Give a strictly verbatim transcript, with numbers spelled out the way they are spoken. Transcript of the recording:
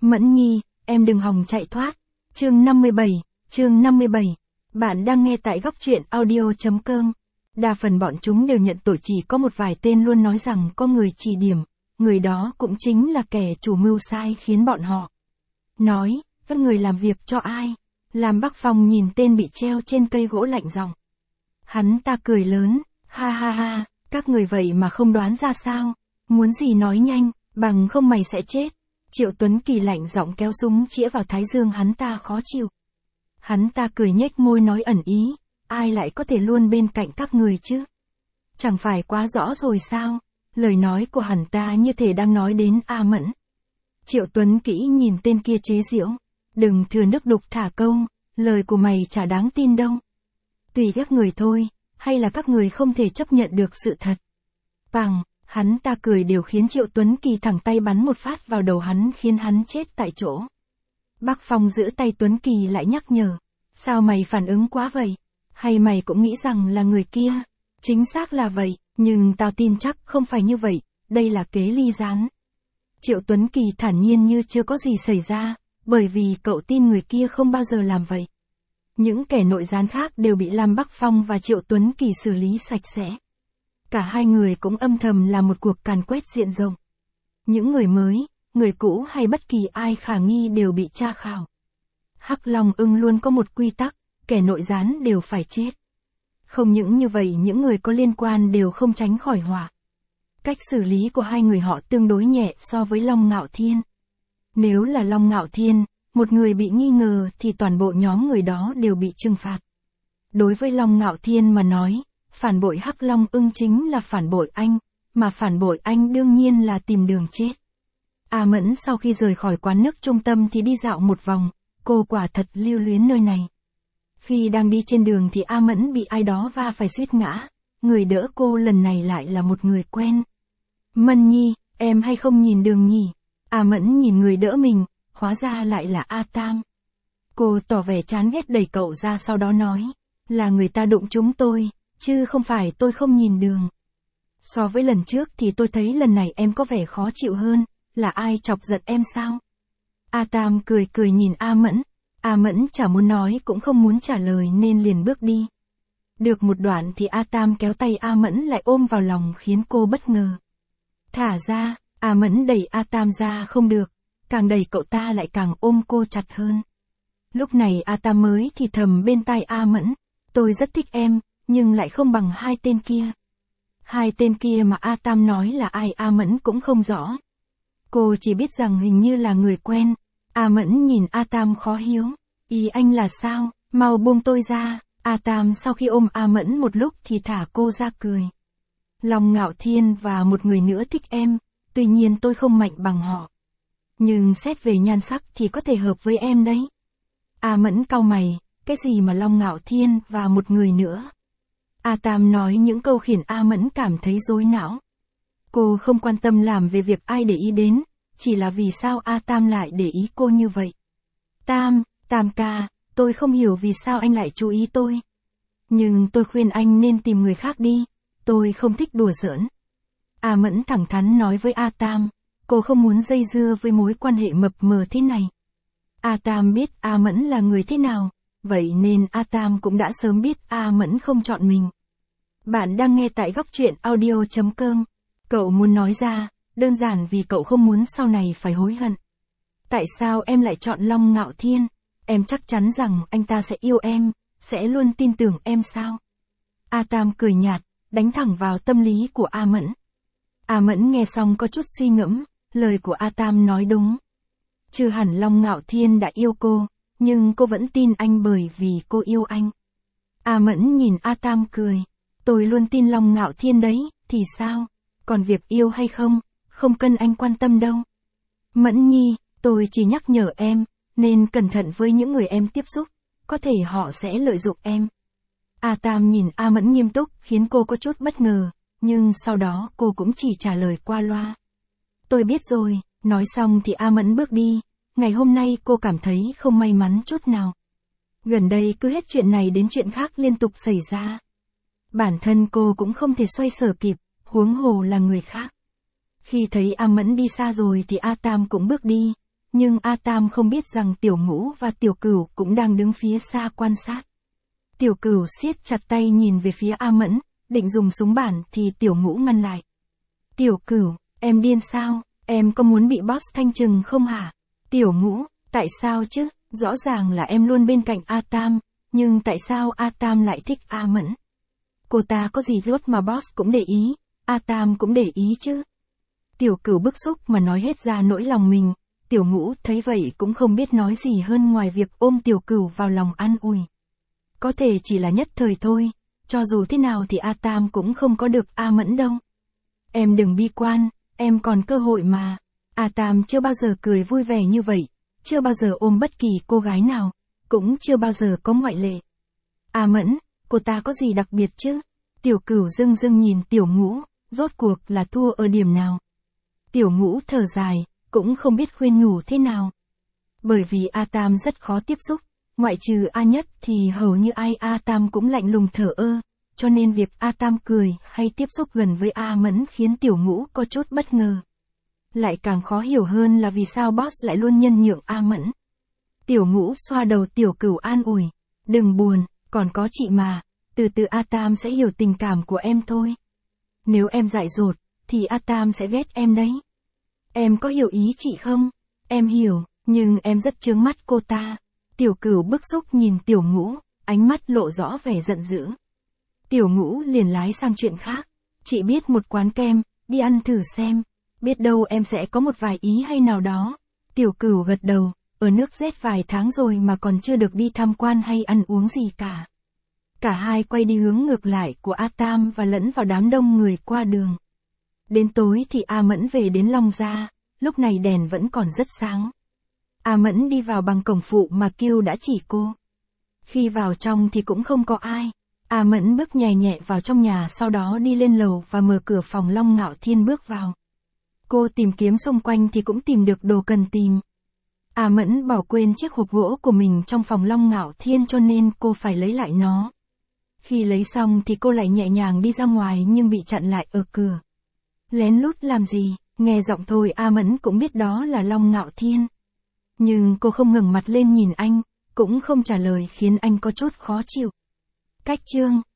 Mẫn Nhi, em đừng hòng chạy thoát. Chương năm mươi bảy, chương năm mươi bảy. Bạn đang nghe tại góc truyện audio chấm com. Đa phần bọn chúng đều nhận tội, chỉ có một vài tên luôn nói rằng có người chỉ điểm, người đó cũng chính là kẻ chủ mưu sai khiến bọn họ. Nói, các người làm việc cho ai? Lam Bắc Phong nhìn tên bị treo trên cây gỗ lạnh giọng. Hắn ta cười lớn, ha ha ha, các người vậy mà không đoán ra sao? Muốn gì nói nhanh, bằng không mày sẽ chết. Triệu Tuấn Kỳ lạnh giọng kéo súng chĩa vào thái dương hắn ta khó chịu. Hắn ta cười nhếch môi nói ẩn ý, ai lại có thể luôn bên cạnh các người chứ? Chẳng phải quá rõ rồi sao? Lời nói của hắn ta như thể đang nói đến A Mẫn. Triệu Tuấn Kỹ nhìn tên kia chế giễu, đừng thừa nước đục thả câu, lời của mày chả đáng tin đâu. Tùy các người thôi, hay là các người không thể chấp nhận được sự thật? Bằng, hắn ta cười đều khiến Triệu Tuấn Kỳ thẳng tay bắn một phát vào đầu hắn khiến hắn chết tại chỗ. Bắc Phong giữ tay Tuấn Kỳ lại nhắc nhở, sao mày phản ứng quá vậy? Hay mày cũng nghĩ rằng là người kia? Chính xác là vậy, nhưng tao tin chắc không phải như vậy, đây là kế ly gián. Triệu Tuấn Kỳ thản nhiên như chưa có gì xảy ra, bởi vì cậu tin người kia không bao giờ làm vậy. Những kẻ nội gián khác đều bị Lam Bắc Phong và Triệu Tuấn Kỳ xử lý sạch sẽ. Cả hai người cũng âm thầm làm một cuộc càn quét diện rộng. Những người mới, người cũ hay bất kỳ ai khả nghi đều bị tra khảo. Hắc Long Ưng luôn có một quy tắc, kẻ nội gián đều phải chết. Không những như vậy, những người có liên quan đều không tránh khỏi họa. Cách xử lý của hai người họ tương đối nhẹ so với Long Ngạo Thiên. Nếu là Long Ngạo Thiên, một người bị nghi ngờ thì toàn bộ nhóm người đó đều bị trừng phạt. Đối với Long Ngạo Thiên mà nói, phản bội Hắc Long Ưng chính là phản bội anh, mà phản bội anh đương nhiên là tìm đường chết. A Mẫn sau khi rời khỏi quán nước trung tâm thì đi dạo một vòng, cô quả thật lưu luyến nơi này. Khi đang đi trên đường thì A Mẫn bị ai đó va phải suýt ngã, người đỡ cô lần này lại là một người quen. Mẫn Nhi, em hay không nhìn đường nhỉ? A Mẫn nhìn người đỡ mình, hóa ra lại là A Tam. Cô tỏ vẻ chán ghét đẩy cậu ra sau đó nói, là người ta đụng chúng tôi, chứ không phải tôi không nhìn đường. So với lần trước thì tôi thấy lần này em có vẻ khó chịu hơn, là ai chọc giận em sao? A Tam cười cười nhìn A Mẫn, A Mẫn chả muốn nói cũng không muốn trả lời nên liền bước đi. Được một đoạn thì A Tam kéo tay A Mẫn lại ôm vào lòng khiến cô bất ngờ. Thả ra, A Mẫn đẩy A Tam ra không được, càng đẩy cậu ta lại càng ôm cô chặt hơn. Lúc này A Tam mới thì thầm bên tai A Mẫn, tôi rất thích em, nhưng lại không bằng hai tên kia. Hai tên kia mà A Tam nói là ai A Mẫn cũng không rõ. Cô chỉ biết rằng hình như là người quen. A Mẫn nhìn A Tam khó hiểu, ý anh là sao, mau buông tôi ra. A Tam sau khi ôm A Mẫn một lúc thì thả cô ra cười. Long Ngạo Thiên và một người nữa thích em, tuy nhiên tôi không mạnh bằng họ. Nhưng xét về nhan sắc thì có thể hợp với em đấy. A Mẫn cau mày, cái gì mà Long Ngạo Thiên và một người nữa? A Tam nói những câu khiến A Mẫn cảm thấy rối não. Cô không quan tâm làm về việc ai để ý đến, chỉ là vì sao A Tam lại để ý cô như vậy. Tam, Tam ca, tôi không hiểu vì sao anh lại chú ý tôi. Nhưng tôi khuyên anh nên tìm người khác đi, tôi không thích đùa giỡn. A Mẫn thẳng thắn nói với A Tam, cô không muốn dây dưa với mối quan hệ mập mờ thế này. A Tam biết A Mẫn là người thế nào, vậy nên A Tam cũng đã sớm biết A Mẫn không chọn mình. Bạn đang nghe tại góc truyện audio chấm com. Cậu muốn nói ra, đơn giản vì cậu không muốn sau này phải hối hận. Tại sao em lại chọn Long Ngạo Thiên? Em chắc chắn rằng anh ta sẽ yêu em, sẽ luôn tin tưởng em sao? A Tam cười nhạt, đánh thẳng vào tâm lý của A Mẫn. A Mẫn nghe xong có chút suy ngẫm, lời của A Tam nói đúng. Chưa hẳn Long Ngạo Thiên đã yêu cô, nhưng cô vẫn tin anh bởi vì cô yêu anh. A Mẫn nhìn A Tam cười, tôi luôn tin Long Ngạo Thiên đấy, thì sao? Còn việc yêu hay không, không cần anh quan tâm đâu. Mẫn Nhi, tôi chỉ nhắc nhở em, nên cẩn thận với những người em tiếp xúc, có thể họ sẽ lợi dụng em. A Tam nhìn A Mẫn nghiêm túc khiến cô có chút bất ngờ, nhưng sau đó cô cũng chỉ trả lời qua loa. Tôi biết rồi, nói xong thì A Mẫn bước đi, ngày hôm nay cô cảm thấy không may mắn chút nào. Gần đây cứ hết chuyện này đến chuyện khác liên tục xảy ra. Bản thân cô cũng không thể xoay sở kịp, huống hồ là người khác. Khi thấy A Mẫn đi xa rồi thì A Tam cũng bước đi, Nhưng A Tam không biết rằng Tiểu Ngũ và Tiểu Cửu cũng đang đứng phía xa quan sát. Tiểu Cửu siết chặt tay nhìn về phía A Mẫn, định dùng súng bản thì Tiểu Ngũ ngăn lại. Tiểu Cửu, em điên sao, em có muốn bị boss thanh trừng không hả? Tiểu Ngũ, tại sao chứ, rõ ràng là em luôn bên cạnh A Tam, nhưng tại sao A Tam lại thích A Mẫn? Cô ta có gì tốt mà boss cũng để ý, A Tam cũng để ý chứ. Tiểu Cửu bức xúc mà nói hết ra nỗi lòng mình, Tiểu Ngũ thấy vậy cũng không biết nói gì hơn ngoài việc ôm Tiểu Cửu vào lòng an ủi. Có thể chỉ là nhất thời thôi, cho dù thế nào thì A Tam cũng không có được A Mẫn đâu. Em đừng bi quan, em còn cơ hội mà. A Tam chưa bao giờ cười vui vẻ như vậy, chưa bao giờ ôm bất kỳ cô gái nào, cũng chưa bao giờ có ngoại lệ. A Mẫn, cô ta có gì đặc biệt chứ? Tiểu Cửu dưng dưng nhìn Tiểu Ngũ, rốt cuộc là thua ở điểm nào? Tiểu Ngũ thở dài, cũng không biết khuyên nhủ thế nào. Bởi vì A Tam rất khó tiếp xúc, ngoại trừ A Nhất thì hầu như ai A Tam cũng lạnh lùng thờ ơ, cho nên việc A Tam cười hay tiếp xúc gần với A Mẫn khiến Tiểu Ngũ có chút bất ngờ. Lại càng khó hiểu hơn là vì sao boss lại luôn nhân nhượng A Mẫn. Tiểu Ngũ xoa đầu Tiểu Cửu an ủi, đừng buồn, còn có chị mà, từ từ A Tam sẽ hiểu tình cảm của em thôi. Nếu em dại dột, thì A Tam sẽ ghét em đấy. Em có hiểu ý chị không? Em hiểu, nhưng em rất chướng mắt cô ta. Tiểu Cửu bức xúc nhìn Tiểu Ngũ, ánh mắt lộ rõ vẻ giận dữ. Tiểu Ngũ liền lái sang chuyện khác. Chị biết một quán kem, đi ăn thử xem. Biết đâu em sẽ có một vài ý hay nào đó. Tiểu Cửu gật đầu, ở nước rét vài tháng rồi mà còn chưa được đi tham quan hay ăn uống gì cả. Cả hai quay đi hướng ngược lại của A Tam và lẫn vào đám đông người qua đường. Đến tối thì A Mẫn về đến Long Gia, lúc này đèn vẫn còn rất sáng. A Mẫn đi vào bằng cổng phụ mà Kiêu đã chỉ cô. Khi vào trong thì cũng không có ai. A Mẫn bước nhẹ nhẹ vào trong nhà, sau đó đi lên lầu và mở cửa phòng Long Ngạo Thiên bước vào. Cô tìm kiếm xung quanh thì cũng tìm được đồ cần tìm. A Mẫn bỏ quên chiếc hộp gỗ của mình trong phòng Long Ngạo Thiên cho nên cô phải lấy lại nó. Khi lấy xong thì cô lại nhẹ nhàng đi ra ngoài nhưng bị chặn lại ở cửa. Lén lút làm gì, nghe giọng thôi A Mẫn cũng biết đó là Long Ngạo Thiên. Nhưng cô không ngẩng mặt lên nhìn anh, cũng không trả lời khiến anh có chút khó chịu. Cách chương